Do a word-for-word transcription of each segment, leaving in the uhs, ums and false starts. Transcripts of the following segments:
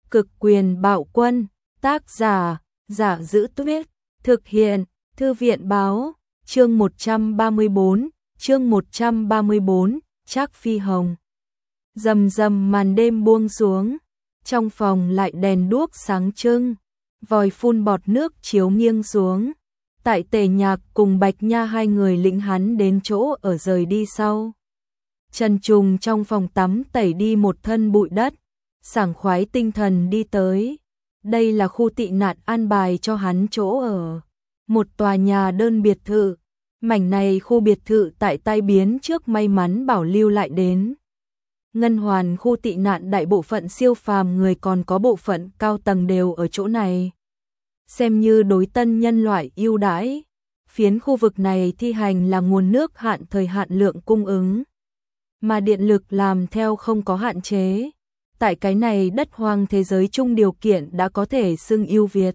Cực quyền bạo quân, tác giả, Giả Giữ Tuyết, thực hiện, Thư viện báo, chương một trăm ba mươi bốn, chương một trăm ba mươi bốn, Trác Phi Hồng. Rầm rầm màn đêm buông xuống, trong phòng lại đèn đuốc sáng trưng, vòi phun bọt nước chiếu nghiêng xuống. Tại Tề Nhạc cùng Bạch Nha hai người lĩnh hắn đến chỗ ở rời đi sau. Trần Trùng trong phòng tắm tẩy đi một thân bụi đất, sảng khoái tinh thần đi tới. Đây là khu tị nạn an bài cho hắn chỗ ở, một tòa nhà đơn biệt thự. Mảnh này khu biệt thự tại Tai Biến trước may mắn bảo lưu lại đến. Ngân Hoàn khu tị nạn đại bộ phận siêu phàm người còn có bộ phận cao tầng đều ở chỗ này. Xem như đối tân nhân loại ưu đãi. Phiến khu vực này thi hành là nguồn nước hạn thời hạn lượng cung ứng, mà điện lực làm theo không có hạn chế. Tại cái này đất hoang thế giới chung điều kiện đã có thể xưng ưu việt.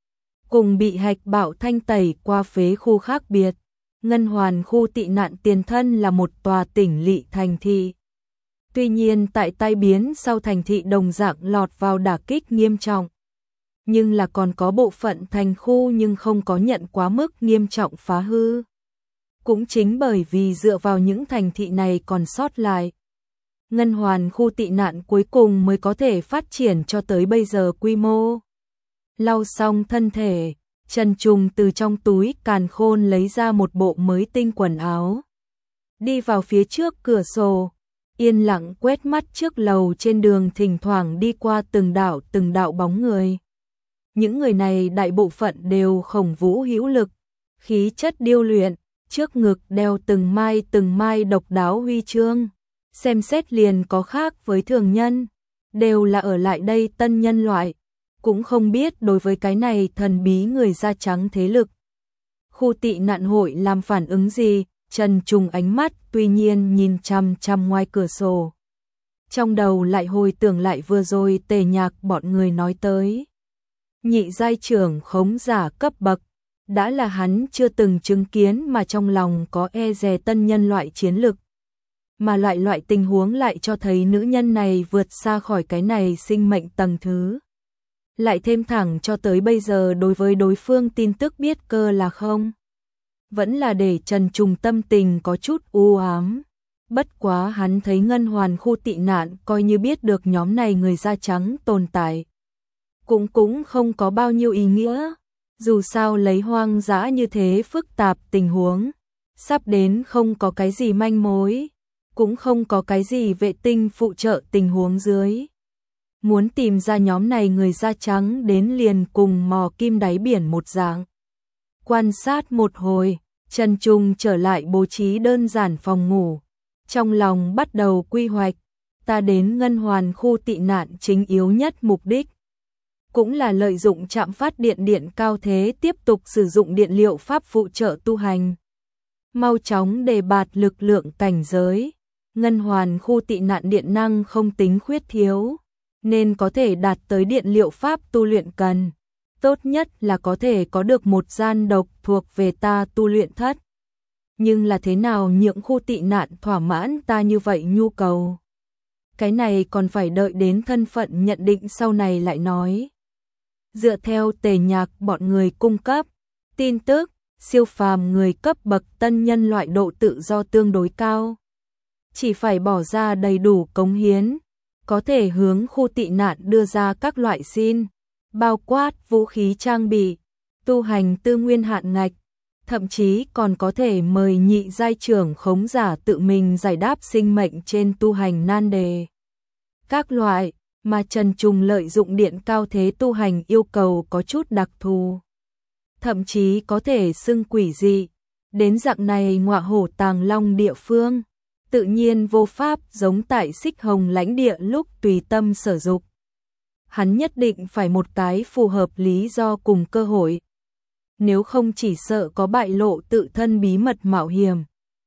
Cùng bị hạch bạo thanh tẩy qua phế khu khác biệt, Ngân Hoàn khu tị nạn tiền thân là một tòa tỉnh lỵ thành thị. Tuy nhiên tại Tai Biến sau thành thị đồng dạng lọt vào đả kích nghiêm trọng. Nhưng là còn có bộ phận thành khu nhưng không có nhận quá mức nghiêm trọng phá hư. Cũng chính bởi vì dựa vào những thành thị này còn sót lại, Ngân Hoàn khu tị nạn cuối cùng mới có thể phát triển cho tới bây giờ quy mô. Lau xong thân thể, Trần Trùng từ trong túi càn khôn lấy ra một bộ mới tinh quần áo. Đi vào phía trước cửa sổ, yên lặng quét mắt trước lầu trên đường thỉnh thoảng đi qua từng đạo từng đạo bóng người. Những người này đại bộ phận đều khổng vũ hữu lực, khí chất điêu luyện, trước ngực đeo từng mai từng mai độc đáo huy chương. Xem xét liền có khác với thường nhân, đều là ở lại đây tân nhân loại, cũng không biết đối với cái này thần bí người da trắng thế lực. Khu tị nạn hội làm phản ứng gì, Trần Trùng ánh mắt tuy nhiên nhìn chằm chằm ngoài cửa sổ. Trong đầu lại hồi tưởng lại vừa rồi Tề Nhạc bọn người nói tới. Nhị giai trưởng khống giả cấp bậc, đã là hắn chưa từng chứng kiến mà trong lòng có e dè tân nhân loại chiến lực. Mà loại loại tình huống lại cho thấy nữ nhân này vượt xa khỏi cái này sinh mệnh tầng thứ. Lại thêm thẳng cho tới bây giờ đối với đối phương tin tức biết cơ là không. Vẫn là để Trần Trùng tâm tình có chút u ám. Bất quá hắn thấy Ngân Hoàn khu tị nạn coi như biết được nhóm này người da trắng tồn tại. Cũng cũng không có bao nhiêu ý nghĩa. Dù sao lấy hoang dã như thế phức tạp tình huống, sắp đến không có cái gì manh mối, cũng không có cái gì vệ tinh phụ trợ tình huống dưới. Muốn tìm ra nhóm này người da trắng đến liền cùng mò kim đáy biển một dạng. Quan sát một hồi, Trần Trùng trở lại bố trí đơn giản phòng ngủ. Trong lòng bắt đầu quy hoạch, ta đến Ngân Hoàn khu tị nạn chính yếu nhất mục đích. Cũng là lợi dụng trạm phát điện điện cao thế tiếp tục sử dụng điện liệu pháp phụ trợ tu hành. Mau chóng đề bạt lực lượng cảnh giới. Ngân Hoàn khu tị nạn điện năng không tính khuyết thiếu, nên có thể đạt tới điện liệu pháp tu luyện cần. Tốt nhất là có thể có được một gian độc thuộc về ta tu luyện thất. Nhưng là thế nào những khu tị nạn thỏa mãn ta như vậy nhu cầu? Cái này còn phải đợi đến thân phận nhận định sau này lại nói. Dựa theo Tề Nhạc bọn người cung cấp tin tức, siêu phàm người cấp bậc tân nhân loại độ tự do tương đối cao. Chỉ phải bỏ ra đầy đủ cống hiến, có thể hướng khu tị nạn đưa ra các loại xin, bao quát vũ khí trang bị, tu hành tư nguyên hạn ngạch, thậm chí còn có thể mời nhị giai trưởng khống giả tự mình giải đáp sinh mệnh trên tu hành nan đề. Các loại mà Trần Trùng lợi dụng điện cao thế tu hành yêu cầu có chút đặc thù, thậm chí có thể xưng quỷ dị, đến dạng này ngọa hổ tàng long địa phương. Tự nhiên vô pháp giống tại Xích Hồng lãnh địa lúc tùy tâm sở dục. Hắn nhất định phải một cái phù hợp lý do cùng cơ hội. Nếu không chỉ sợ có bại lộ tự thân bí mật mạo hiểm.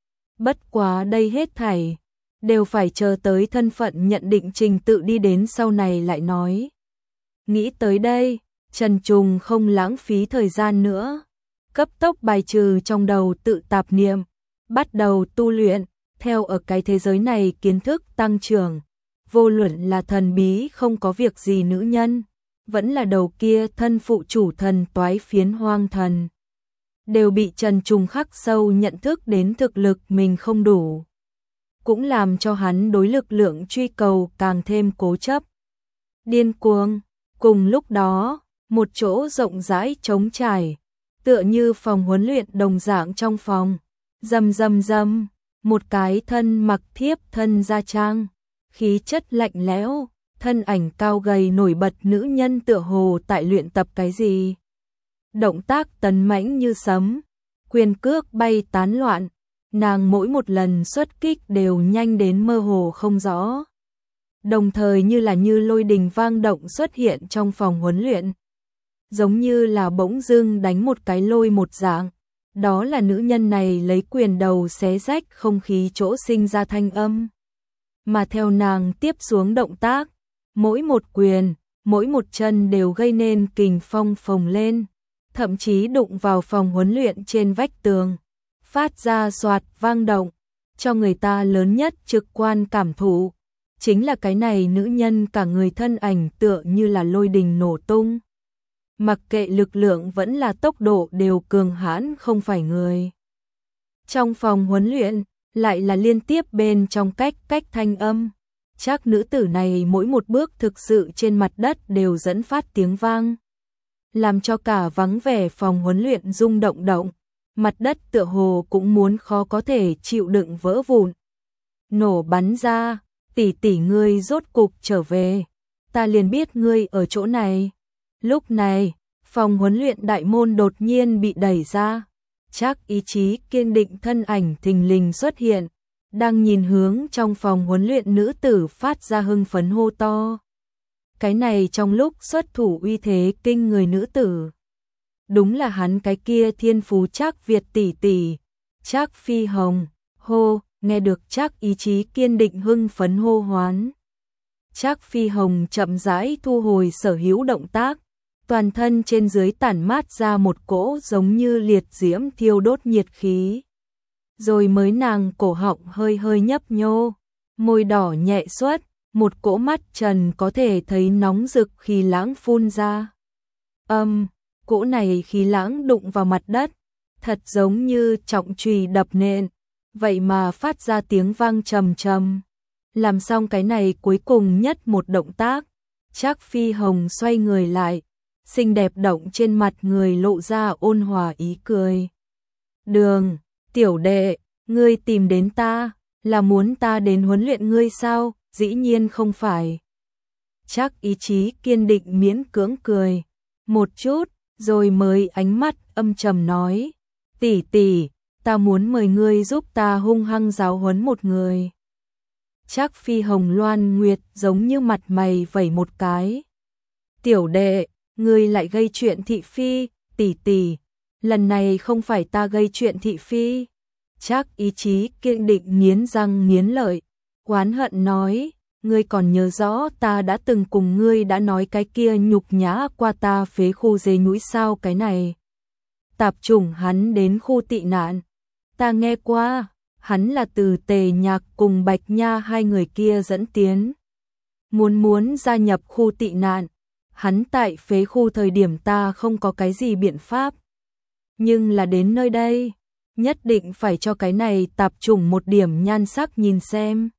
Bất quá đây hết thảy đều phải chờ tới thân phận nhận định trình tự đi đến sau này lại nói. Nghĩ tới đây, Trần Trùng không lãng phí thời gian nữa. Cấp tốc bài trừ trong đầu tự tạp niệm, bắt đầu tu luyện. Theo ở cái thế giới này kiến thức tăng trưởng, vô luận là thần bí không có việc gì nữ nhân, vẫn là đầu kia thân phụ chủ thần toái phiến hoang thần, đều bị Trần Trùng khắc sâu nhận thức đến thực lực mình không đủ, cũng làm cho hắn đối lực lượng truy cầu càng thêm cố chấp. Điên cuồng, cùng lúc đó, một chỗ rộng rãi trống trải, tựa như phòng huấn luyện đồng dạng trong phòng, rầm rầm rầm, một cái thân mặc thiếp thân da trang, khí chất lạnh lẽo, thân ảnh cao gầy nổi bật nữ nhân tựa hồ tại luyện tập cái gì. Động tác tấn mãnh như sấm, quyền cước bay tán loạn, nàng mỗi một lần xuất kích đều nhanh đến mơ hồ không rõ. Đồng thời như là như lôi đình vang động xuất hiện trong phòng huấn luyện. Giống như là bỗng dưng đánh một cái lôi một dạng. Đó là nữ nhân này lấy quyền đầu xé rách không khí chỗ sinh ra thanh âm. Mà theo nàng tiếp xuống động tác, mỗi một quyền, mỗi một chân đều gây nên kình phong phồng lên. Thậm chí đụng vào phòng huấn luyện trên vách tường, phát ra xoạt vang động, cho người ta lớn nhất trực quan cảm thụ. Chính là cái này nữ nhân cả người thân ảnh tựa như là lôi đình nổ tung. Mặc kệ lực lượng vẫn là tốc độ đều cường hãn không phải người. Trong phòng huấn luyện, lại là liên tiếp bên trong cách cách thanh âm. Chắc nữ tử này mỗi một bước thực sự trên mặt đất đều dẫn phát tiếng vang. Làm cho cả vắng vẻ phòng huấn luyện rung động động. Mặt đất tựa hồ cũng muốn khó có thể chịu đựng vỡ vụn. Nổ bắn ra, tỷ tỷ ngươi rốt cục trở về. Ta liền biết ngươi ở chỗ này. Lúc này, phòng huấn luyện đại môn đột nhiên bị đẩy ra. Chắc ý chí kiên định thân ảnh thình lình xuất hiện. Đang nhìn hướng trong phòng huấn luyện nữ tử phát ra hưng phấn hô to. Cái này trong lúc xuất thủ uy thế kinh người nữ tử. Đúng là hắn cái kia thiên phú Trác Việt tỷ tỷ, Trác Phi Hồng, hô, nghe được Trác ý chí kiên định hưng phấn hô hoán. Trác Phi Hồng chậm rãi thu hồi sở hữu động tác, toàn thân trên dưới tản mát ra một cỗ giống như liệt diễm thiêu đốt nhiệt khí. Rồi mới nàng cổ họng hơi hơi nhấp nhô, môi đỏ nhẹ xuất, một cỗ mắt trần có thể thấy nóng rực khí lãng phun ra. Âm, cỗ này khí lãng đụng vào mặt đất, thật giống như trọng chùy đập nện, vậy mà phát ra tiếng vang trầm trầm. Làm xong cái này cuối cùng nhất một động tác, Trác Phi Hồng xoay người lại, xinh đẹp động trên mặt người lộ ra ôn hòa ý cười. Đường, tiểu đệ, ngươi tìm đến ta, là muốn ta đến huấn luyện ngươi sao? Dĩ nhiên không phải. Trác ý chí kiên định miễn cưỡng cười, một chút, rồi mới ánh mắt âm trầm nói, tỷ tỷ, ta muốn mời ngươi giúp ta hung hăng giáo huấn một người. Trác Phi Hồng loan nguyệt giống như mặt mày vẩy một cái. Tiểu đệ, ngươi lại gây chuyện thị phi, tỷ tỷ, lần này không phải ta gây chuyện thị phi. Trác ý chí kiên định nghiến răng nghiến lợi, oán hận nói, ngươi còn nhớ rõ ta đã từng cùng ngươi đã nói cái kia nhục nhã qua ta phế khu dê núi sao cái này. Tạp chủng hắn đến khu tị nạn, ta nghe qua, hắn là từ Tề Nhạc cùng Bạch Nha hai người kia dẫn tiến. Muốn muốn gia nhập khu tị nạn, hắn tại phế khu thời điểm ta không có cái gì biện pháp. Nhưng là đến nơi đây, nhất định phải cho cái này tạp chủng một điểm nhan sắc nhìn xem.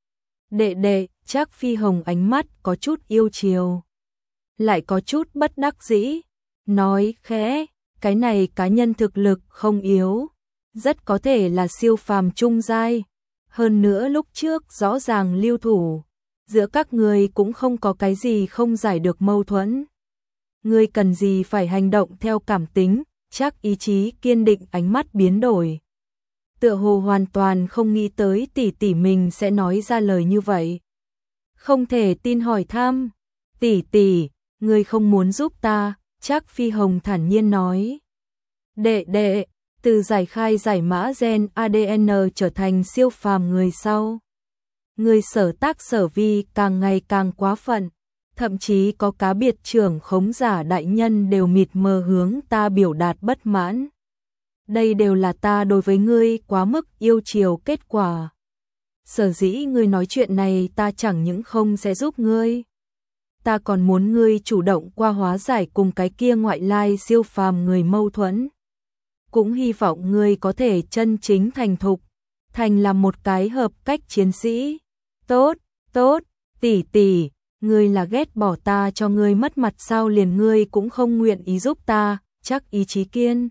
Đệ đệ, Trác Phi Hồng ánh mắt có chút yêu chiều, lại có chút bất đắc dĩ, nói khẽ, cái này cá nhân thực lực không yếu, rất có thể là siêu phàm trung giai, hơn nữa lúc trước rõ ràng lưu thủ, giữa các người cũng không có cái gì không giải được mâu thuẫn. Ngươi cần gì phải hành động theo cảm tính? Trác ý chí kiên định ánh mắt biến đổi. Tựa hồ hoàn toàn không nghĩ tới tỷ tỷ mình sẽ nói ra lời như vậy. Không thể tin hỏi thăm. Tỷ tỷ, ngươi không muốn giúp ta, Trác Phi Hồng thản nhiên nói. Đệ đệ, từ giải khai giải mã gen a đê en trở thành siêu phàm người sau. Người sở tác sở vi càng ngày càng quá phận. Thậm chí có cá biệt trưởng khống giả đại nhân đều mịt mờ hướng ta biểu đạt bất mãn. Đây đều là ta đối với ngươi quá mức yêu chiều kết quả. Sở dĩ ngươi nói chuyện này ta chẳng những không sẽ giúp ngươi, ta còn muốn ngươi chủ động qua hóa giải cùng cái kia ngoại lai siêu phàm người mâu thuẫn. Cũng hy vọng ngươi có thể chân chính thành thục, thành là một cái hợp cách chiến sĩ. Tốt, tốt, tỷ tỷ, ngươi là ghét bỏ ta cho ngươi mất mặt sao, liền ngươi cũng không nguyện ý giúp ta, chắc ý chí kiên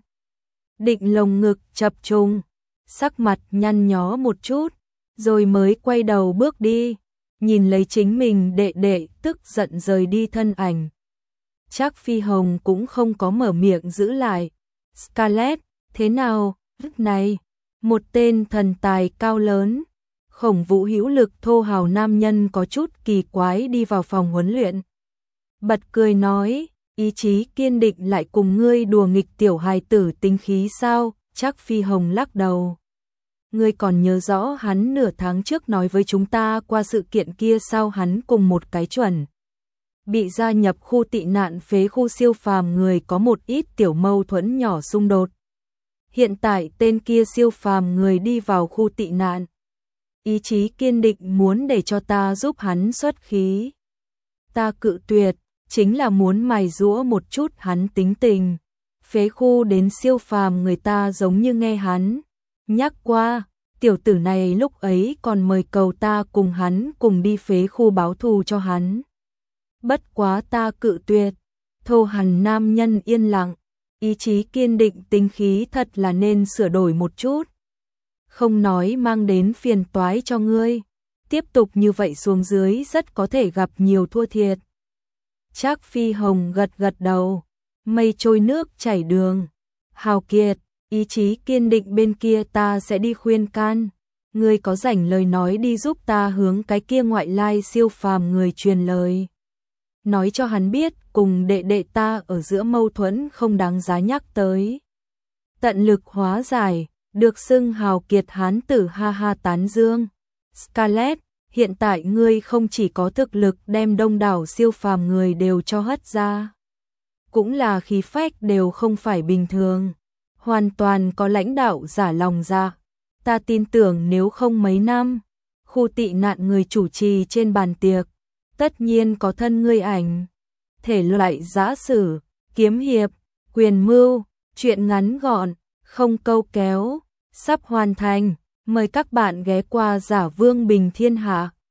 định lồng ngực chập trùng, sắc mặt nhăn nhó một chút, rồi mới quay đầu bước đi, nhìn lấy chính mình đệ đệ tức giận rời đi thân ảnh. Trác Phi Hồng cũng không có mở miệng giữ lại. Scarlett, thế nào, lúc này, một tên thần tài cao lớn, khổng vũ hữu lực thô hào nam nhân có chút kỳ quái đi vào phòng huấn luyện. Bật cười nói, ý chí kiên định lại cùng ngươi đùa nghịch tiểu hài tử tính khí sao? Trác Phi Hồng lắc đầu. Ngươi còn nhớ rõ hắn nửa tháng trước nói với chúng ta qua sự kiện kia sao, hắn cùng một cái chuẩn bị gia nhập khu tị nạn phế khu siêu phàm người có một ít tiểu mâu thuẫn nhỏ xung đột. Hiện tại tên kia siêu phàm người đi vào khu tị nạn. Ý chí kiên định muốn để cho ta giúp hắn xuất khí. Ta cự tuyệt, chính là muốn mài giũa một chút hắn tính tình. Phế khu đến siêu phàm người ta giống như nghe hắn nhắc qua, tiểu tử này lúc ấy còn mời cầu ta cùng hắn cùng đi phế khu báo thù cho hắn. Bất quá ta cự tuyệt. Thô hằn nam nhân yên lặng, ý chí kiên định tính khí thật là nên sửa đổi một chút. Không nói mang đến phiền toái cho ngươi, tiếp tục như vậy xuống dưới rất có thể gặp nhiều thua thiệt. Trác Phi Hồng gật gật đầu, mây trôi nước chảy đường. Hào Kiệt, ý chí kiên định bên kia ta sẽ đi khuyên can. Ngươi có rảnh lời nói đi giúp ta hướng cái kia ngoại lai siêu phàm người truyền lời. Nói cho hắn biết cùng đệ đệ ta ở giữa mâu thuẫn không đáng giá nhắc tới. Tận lực hóa giải, được xưng Hào Kiệt hán tử ha ha tán dương. Scarlett, hiện tại ngươi không chỉ có thực lực đem đông đảo siêu phàm người đều cho hất ra, cũng là khí phách đều không phải bình thường, hoàn toàn có lãnh đạo giả lòng dạ. Ta tin tưởng nếu không mấy năm, khu tị nạn người chủ trì trên bàn tiệc, tất nhiên có thân ngươi ảnh. Thể loại giã sử, kiếm hiệp, quyền mưu, truyện ngắn gọn, không câu kéo, sắp hoàn thành. Mời các bạn ghé qua Giả Vương Bình Thiên Hạ.